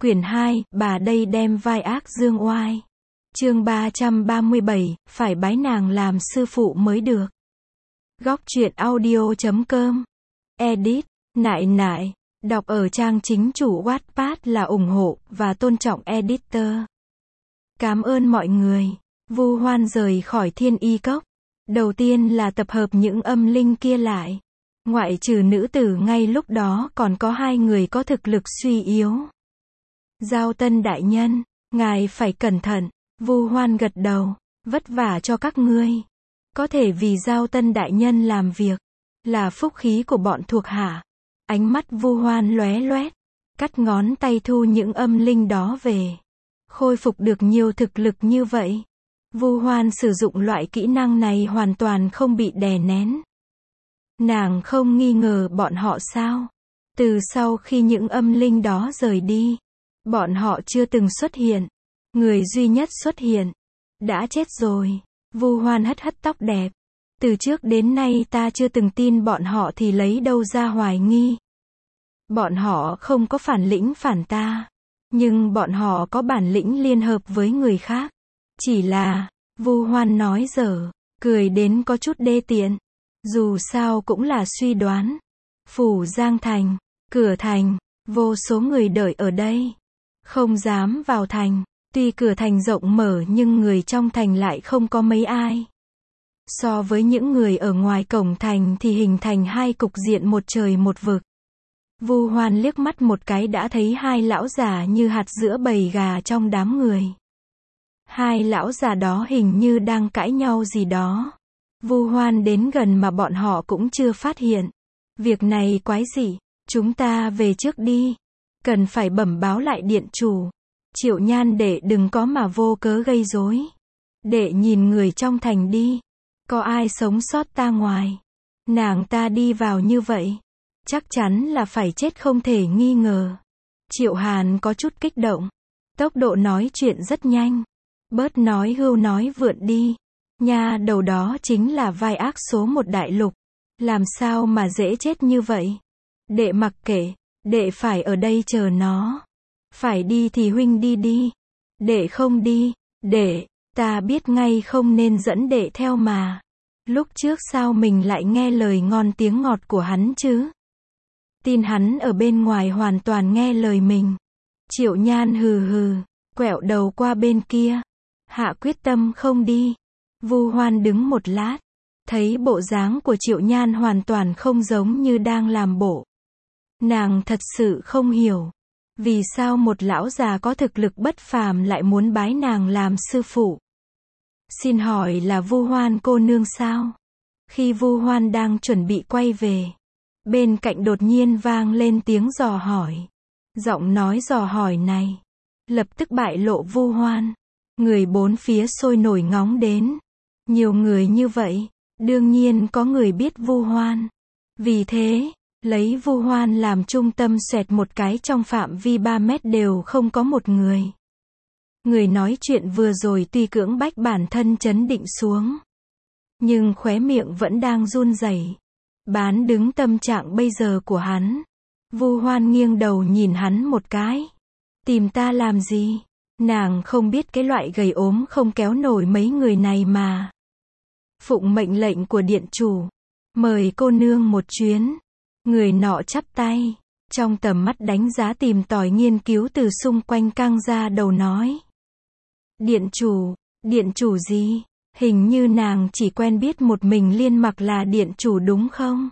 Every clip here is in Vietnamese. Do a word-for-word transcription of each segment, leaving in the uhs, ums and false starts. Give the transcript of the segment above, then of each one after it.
Quyển hai, bà đây đem vai ác dương oai. Chương ba trăm ba mươi bảy, phải bái nàng làm sư phụ mới được. Góc truyện audio chấm com. Edit, nại nại, đọc ở trang chính chủ Wattpad là ủng hộ và tôn trọng editor. Cảm ơn mọi người. Vu Hoan rời khỏi Thiên Y Cốc. Đầu tiên là tập hợp những âm linh kia lại. Ngoại trừ nữ tử ngay lúc đó còn có hai người có thực lực suy yếu. Giao Tân đại nhân, ngài phải cẩn thận. Vu Hoan gật đầu, vất vả cho các ngươi. Có thể vì Giao Tân đại nhân làm việc, là phúc khí của bọn thuộc hạ. Ánh mắt Vu Hoan lóe loét, cắt ngón tay thu những âm linh đó về. Khôi phục được nhiều thực lực như vậy. Vu Hoan sử dụng loại kỹ năng này hoàn toàn không bị đè nén. Nàng không nghi ngờ bọn họ sao? Từ sau khi những âm linh đó rời đi, bọn họ chưa từng xuất hiện. Người duy nhất xuất hiện, đã chết rồi. Vu Hoan hất hất tóc đẹp. Từ trước đến nay ta chưa từng tin bọn họ thì lấy đâu ra hoài nghi. Bọn họ không có phản lĩnh phản ta. Nhưng bọn họ có bản lĩnh liên hợp với người khác. Chỉ là, Vu Hoan nói dở, cười đến có chút đê tiện. Dù sao cũng là suy đoán. Phủ Giang Thành, cửa thành, vô số người đợi ở đây. Không dám vào thành. Tuy cửa thành rộng mở nhưng người trong thành lại không có mấy ai. So với những người ở ngoài cổng thành thì hình thành hai cục diện một trời một vực. Vu Hoan liếc mắt một cái đã thấy hai lão già như hạt giữa bầy gà trong đám người. Hai lão già đó hình như đang cãi nhau gì đó. Vu Hoan đến gần mà bọn họ cũng chưa phát hiện. Việc này quái dị, chúng ta về trước đi. Cần phải bẩm báo lại điện chủ. Triệu Nhan đệ đừng có mà vô cớ gây rối. Đệ nhìn người trong thành đi. Có ai sống sót ta ngoài. Nàng ta đi vào như vậy. Chắc chắn là phải chết không thể nghi ngờ. Triệu Hàn có chút kích động. Tốc độ nói chuyện rất nhanh. Bớt nói hưu nói vượn đi. Nha đầu đó chính là vai ác số một đại lục. Làm sao mà dễ chết như vậy. Đệ mặc kệ. Đệ phải ở đây chờ nó. Phải đi thì huynh đi đi. Đệ không đi. Đệ, ta biết ngay không nên dẫn đệ theo mà. Lúc trước sao mình lại nghe lời ngon tiếng ngọt của hắn chứ? Tin hắn ở bên ngoài hoàn toàn nghe lời mình. Triệu Nhan hừ hừ, quẹo đầu qua bên kia. Hạ quyết tâm không đi. Vu Hoan đứng một lát. Thấy bộ dáng của Triệu Nhan hoàn toàn không giống như đang làm bộ. Nàng thật sự không hiểu. Vì sao một lão già có thực lực bất phàm lại muốn bái nàng làm sư phụ? Xin hỏi là Vu Hoan cô nương sao? Khi Vu Hoan đang chuẩn bị quay về, bên cạnh đột nhiên vang lên tiếng dò hỏi. Giọng nói dò hỏi này lập tức bại lộ Vu Hoan. Người bốn phía sôi nổi ngóng đến. Nhiều người như vậy, đương nhiên có người biết Vu Hoan. Vì thế, lấy Vu Hoan làm trung tâm xoẹt một cái trong phạm vi ba mét đều không có một người. Người nói chuyện vừa rồi tuy cưỡng bách bản thân trấn định xuống, nhưng khóe miệng vẫn đang run rẩy. Bán đứng tâm trạng bây giờ của hắn. Vu Hoan nghiêng đầu nhìn hắn một cái. Tìm ta làm gì? Nàng không biết cái loại gầy ốm không kéo nổi mấy người này mà. Phụng mệnh lệnh của điện chủ. Mời cô nương một chuyến. Người nọ chắp tay. Trong tầm mắt đánh giá tìm tòi nghiên cứu từ xung quanh căng ra đầu nói. Điện chủ, điện chủ gì? Hình như nàng chỉ quen biết một mình Liên Mặc là điện chủ đúng không?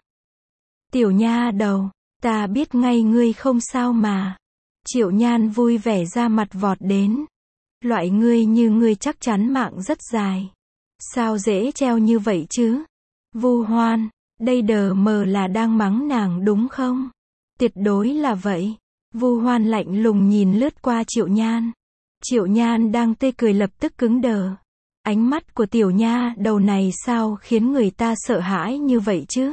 Tiểu nha đầu, ta biết ngay ngươi không sao mà. Triệu Nhan vui vẻ ra mặt vọt đến. Loại ngươi như ngươi chắc chắn mạng rất dài. Sao dễ treo như vậy chứ? Vu Hoan, đây đờ mờ là đang mắng nàng đúng không? Tuyệt đối là vậy. Vu Hoan lạnh lùng nhìn lướt qua Triệu Nhan. Triệu Nhan đang tươi cười lập tức cứng đờ. Ánh mắt của tiểu nha đầu này sao khiến người ta sợ hãi như vậy chứ?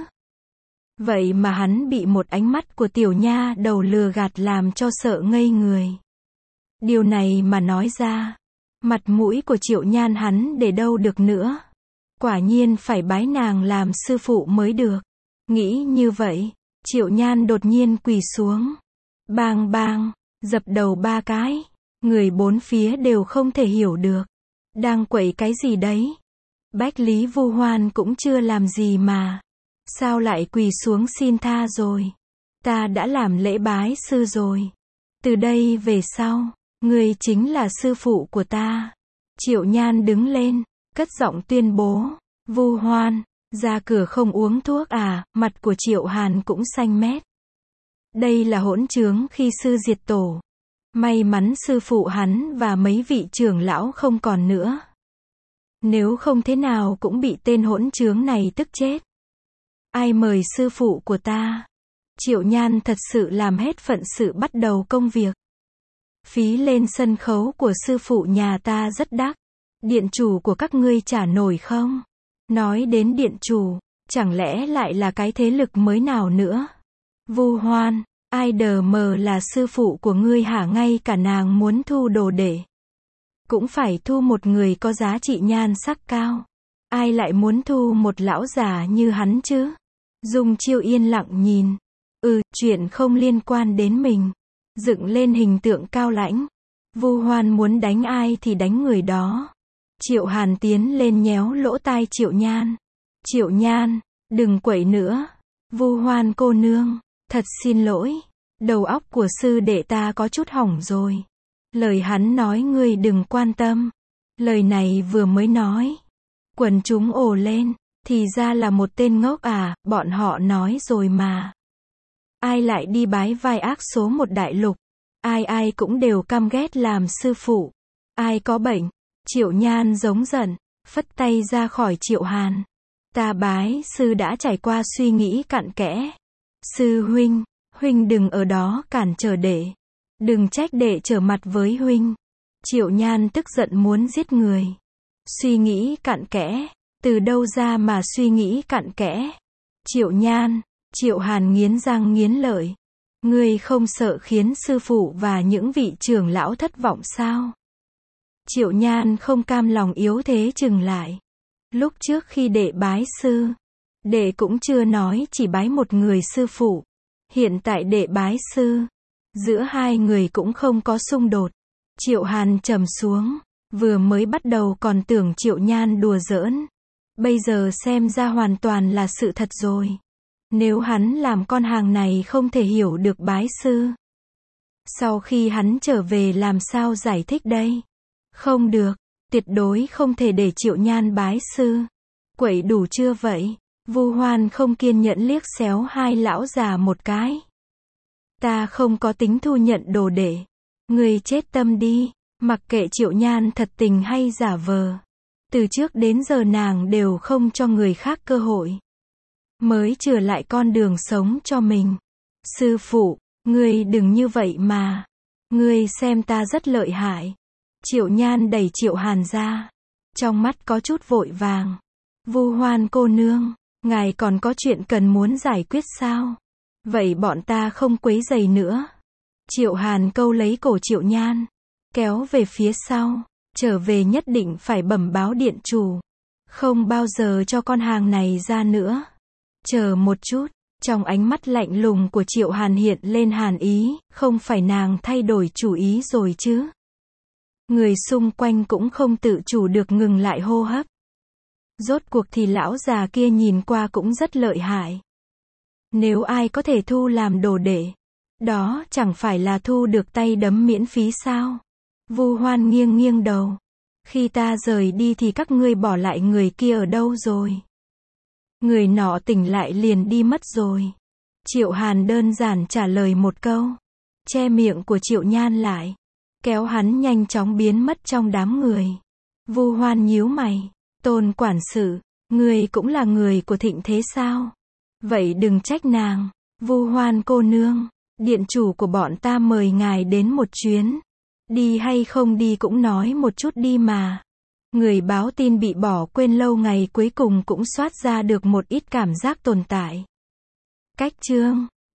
Vậy mà hắn bị một ánh mắt của tiểu nha đầu lừa gạt làm cho sợ ngây người. Điều này mà nói ra, mặt mũi của Triệu Nhan hắn để đâu được nữa. Quả nhiên phải bái nàng làm sư phụ mới được. Nghĩ như vậy, Triệu Nhan đột nhiên quỳ xuống. Bang bang, Dập đầu ba cái. Người bốn phía đều không thể hiểu được. Đang quậy cái gì đấy? Bách Lý Vu Hoan cũng chưa làm gì mà. Sao lại quỳ xuống xin tha rồi? Ta đã làm lễ bái sư rồi. Từ đây về sau, ngươi chính là sư phụ của ta. Triệu Nhan đứng lên, cất giọng tuyên bố. Vu Hoan, ra cửa không uống thuốc à? Mặt của Triệu Hàn cũng xanh mét. Đây là hỗn trướng khi sư diệt tổ. May mắn sư phụ hắn và mấy vị trưởng lão không còn nữa. Nếu không thế nào cũng bị tên hỗn trướng này tức chết. Ai mời sư phụ của ta? Triệu Nhan thật sự làm hết phận sự bắt đầu công việc. Phí lên sân khấu của sư phụ nhà ta rất đắt. Điện chủ của các ngươi trả nổi không? Nói đến điện chủ, chẳng lẽ lại là cái thế lực mới nào nữa? Vu Hoan, ai đờ mờ là sư phụ của ngươi hả? Ngay cả nàng muốn thu đồ đệ, cũng phải thu một người có giá trị nhan sắc cao. Ai lại muốn thu một lão già như hắn chứ? Dung Chiêu yên lặng nhìn. Ừ, chuyện không liên quan đến mình. Dựng lên hình tượng cao lãnh. Vu Hoan muốn đánh ai thì đánh người đó. Triệu Hàn tiến lên nhéo lỗ tai Triệu Nhan. Triệu Nhan, đừng quậy nữa. Vu Hoan cô nương, thật xin lỗi. Đầu óc của sư đệ ta có chút hỏng rồi. Lời hắn nói ngươi đừng quan tâm. Lời này vừa mới nói, quần chúng ồ lên. Thì ra là một tên ngốc à, bọn họ nói rồi mà. Ai lại đi bái vai ác số một đại lục? Ai ai cũng đều căm ghét làm sư phụ. Ai có bệnh? Triệu Nhan giống giận, phất tay ra khỏi Triệu Hàn. Ta bái sư đã trải qua suy nghĩ cặn kẽ. Sư huynh, huynh đừng ở đó cản trở đệ. Đừng trách đệ trở mặt với huynh. Triệu Nhan tức giận muốn giết người. Suy nghĩ cặn kẽ. Từ đâu ra mà suy nghĩ cặn kẽ? Triệu Nhan, Triệu Hàn nghiến răng nghiến lợi. Ngươi không sợ khiến sư phụ và những vị trưởng lão thất vọng sao? Triệu Nhan không cam lòng yếu thế chừng lại. Lúc trước khi đệ bái sư, đệ cũng chưa nói chỉ bái một người sư phụ. Hiện tại đệ bái sư, giữa hai người cũng không có xung đột. Triệu Hàn trầm xuống, vừa mới bắt đầu còn tưởng Triệu Nhan đùa giỡn. Bây giờ xem ra hoàn toàn là sự thật rồi. Nếu hắn làm con hàng này không thể hiểu được bái sư, sau khi hắn trở về làm sao giải thích đây? Không được, tuyệt đối không thể để Triệu Nhan bái sư. Quậy đủ chưa vậy? Vu Hoan không kiên nhẫn liếc xéo hai lão già một cái. Ta không có tính thu nhận đồ đệ. Ngươi chết tâm đi, mặc kệ Triệu Nhan thật tình hay giả vờ. Từ trước đến giờ nàng đều không cho người khác cơ hội. Mới chừa lại con đường sống cho mình. Sư phụ, ngươi đừng như vậy mà. Ngươi xem ta rất lợi hại. Triệu Nhan đẩy Triệu Hàn ra. Trong mắt có chút vội vàng. Vu Hoan cô nương, ngài còn có chuyện cần muốn giải quyết sao? Vậy bọn ta không quấy rầy nữa. Triệu Hàn câu lấy cổ Triệu Nhan, kéo về phía sau. Trở về nhất định phải bẩm báo điện chủ. Không bao giờ cho con hàng này ra nữa. Chờ một chút. Trong ánh mắt lạnh lùng của Triệu Hàn hiện lên hàn ý. Không phải nàng thay đổi chủ ý rồi chứ? Người xung quanh cũng không tự chủ được ngừng lại hô hấp. Rốt cuộc thì lão già kia nhìn qua cũng rất lợi hại. Nếu ai có thể thu làm đồ đệ, đó chẳng phải là thu được tay đấm miễn phí sao? Vu Hoan nghiêng nghiêng đầu. Khi ta rời đi thì các ngươi bỏ lại người kia ở đâu rồi? Người nọ tỉnh lại liền đi mất rồi. Triệu Hàn đơn giản trả lời một câu. Che miệng của Triệu Nhan lại. Kéo hắn nhanh chóng biến mất trong đám người. Vu Hoan nhíu mày. Tôn quản sự, người cũng là người của Thịnh Thế sao? Vậy đừng trách nàng. Vu Hoan cô nương, điện chủ của bọn ta mời ngài đến một chuyến. Đi hay không đi cũng nói một chút đi mà. Người báo tin bị bỏ quên lâu ngày cuối cùng cũng soát ra được một ít cảm giác tồn tại. Cách chương